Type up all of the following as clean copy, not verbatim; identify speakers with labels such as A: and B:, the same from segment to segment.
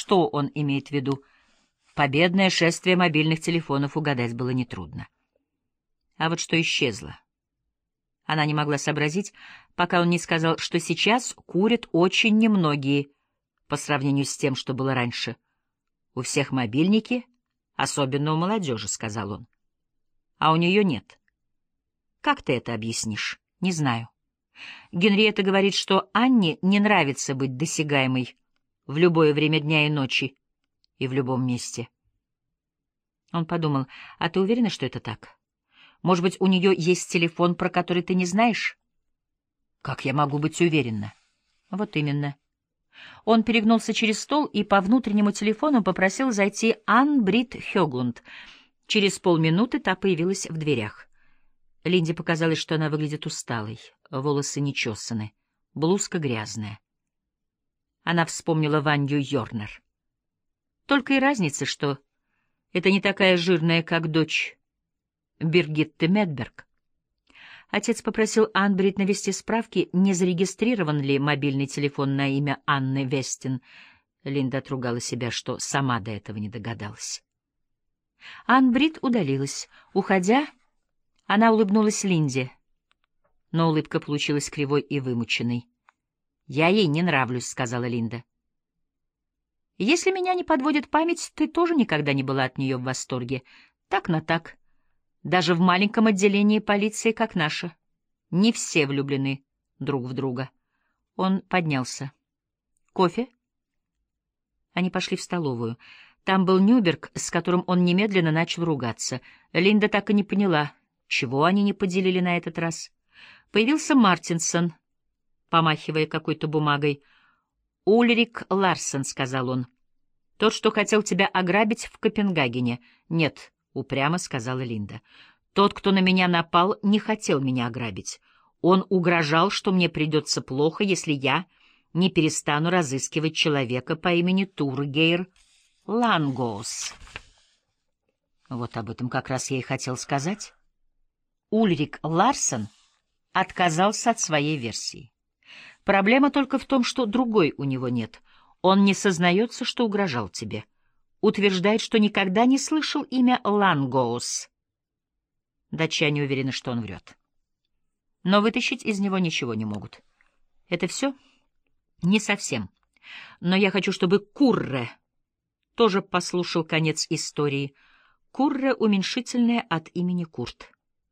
A: что он имеет в виду. Победное шествие мобильных телефонов угадать было нетрудно. А вот что исчезло. Она не могла сообразить, пока он не сказал, что сейчас курят очень немногие по сравнению с тем, что было раньше. «У всех мобильники, особенно у молодежи», — сказал он. «А у нее нет». «Как ты это объяснишь?» «Не знаю. Генриетта говорит, что Анне не нравится быть досягаемой в любое время дня и ночи и в любом месте». Он подумал, а ты уверена, что это так? Может быть, у нее есть телефон, про который ты не знаешь? Как я могу быть уверена? Вот именно. Он перегнулся через стол и по внутреннему телефону попросил зайти Анн-Брит Хёглунд. Через полминуты та появилась в дверях. Линде показалось, что она выглядит усталой, волосы не чесаны, блузка грязная. Она вспомнила Ваню Йорнер. Только и разница, что это не такая жирная, как дочь Биргитты Медберг. Отец попросил Анн-Брит навести справки, не зарегистрирован ли мобильный телефон на имя Анны Вестин. Линда отругала себя, что сама до этого не догадалась. Анн-Брит удалилась. Уходя, она улыбнулась Линде, но улыбка получилась кривой и вымученной. «Я ей не нравлюсь», — сказала Линда. «Если меня не подводит память, ты тоже никогда не была от нее в восторге. Так на так. Даже в маленьком отделении полиции, как наша. Не все влюблены друг в друга». Он поднялся. «Кофе?» Они пошли в столовую. Там был Нюберг, с которым он немедленно начал ругаться. Линда так и не поняла, чего они не поделили на этот раз. Появился Мартинсон, помахивая какой-то бумагой. «Ульрик Ларсен», — сказал он. «Тот, что хотел тебя ограбить в Копенгагене». «Нет», — упрямо сказала Линда. «Тот, кто на меня напал, не хотел меня ограбить. Он угрожал, что мне придется плохо, если я не перестану разыскивать человека по имени Тургейр Лангоус». Вот об этом как раз я и хотел сказать. Ульрик Ларсен отказался от своей версии. Проблема только в том, что другой у него нет. Он не сознается, что угрожал тебе. Утверждает, что никогда не слышал имя Лангоус. Датчане уверены, что он врет. Но вытащить из него ничего не могут. Это все? Не совсем. Но я хочу, чтобы Курре тоже послушал конец истории. Курре — уменьшительное от имени Курт.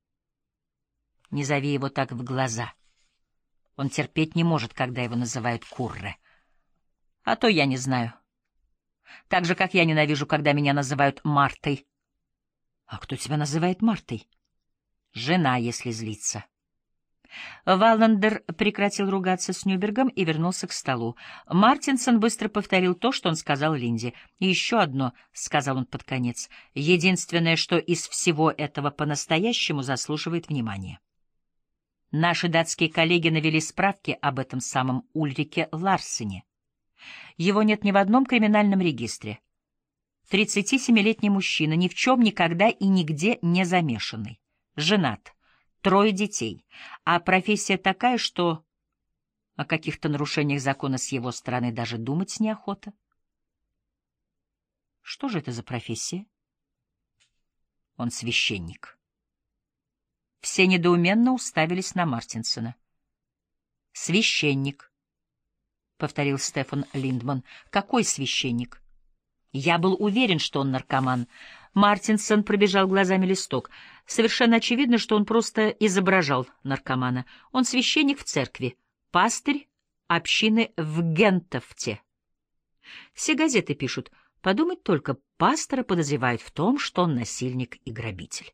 A: Не зови его так в глаза. Он терпеть не может, когда его называют Курре. А то я не знаю. Так же, как я ненавижу, когда меня называют Мартой. А кто тебя называет Мартой? Жена, если злится. Валлендер прекратил ругаться с Нюбергом и вернулся к столу. Мартинсон быстро повторил то, что он сказал Линде. «И еще одно», — сказал он под конец, — «единственное, что из всего этого по-настоящему заслуживает внимания. Наши датские коллеги навели справки об этом самом Ульрике Ларсене. Его нет ни в одном криминальном регистре. 37-летний мужчина, ни в чем никогда и нигде не замешанный. Женат, 3 детей, а профессия такая, что о каких-то нарушениях закона с его стороны даже думать неохота». Что же это за профессия? Он священник. Все недоуменно уставились на Мартинсона. «Священник», — повторил Стефан Линдман. «Какой священник?» «Я был уверен, что он наркоман». Мартинсон пробежал глазами листок. Совершенно очевидно, что он просто изображал наркомана. Он священник в церкви, пастырь общины в Гентофте. Все газеты пишут: подумать только, пастора подозревают в том, что он насильник и грабитель.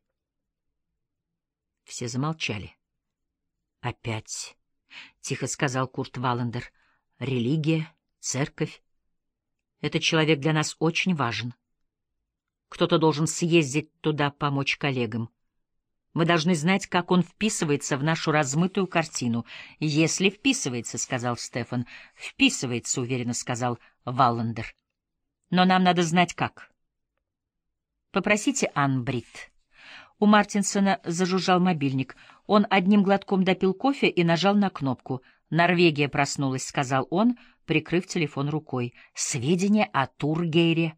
A: Все замолчали. «Опять», — тихо сказал Курт Валлендер, — «религия, церковь. Этот человек для нас очень важен. Кто-то должен съездить туда, помочь коллегам. Мы должны знать, как он вписывается в нашу размытую картину». «Если вписывается», — сказал Стефан. «Вписывается», — уверенно сказал Валлендер. «Но нам надо знать, как». «Попросите Анн-Брит». У Мартинсона зажужжал мобильник. Он одним глотком допил кофе и нажал на кнопку. «Норвегия проснулась», — сказал он, прикрыв телефон рукой. «Сведения о Тургейре».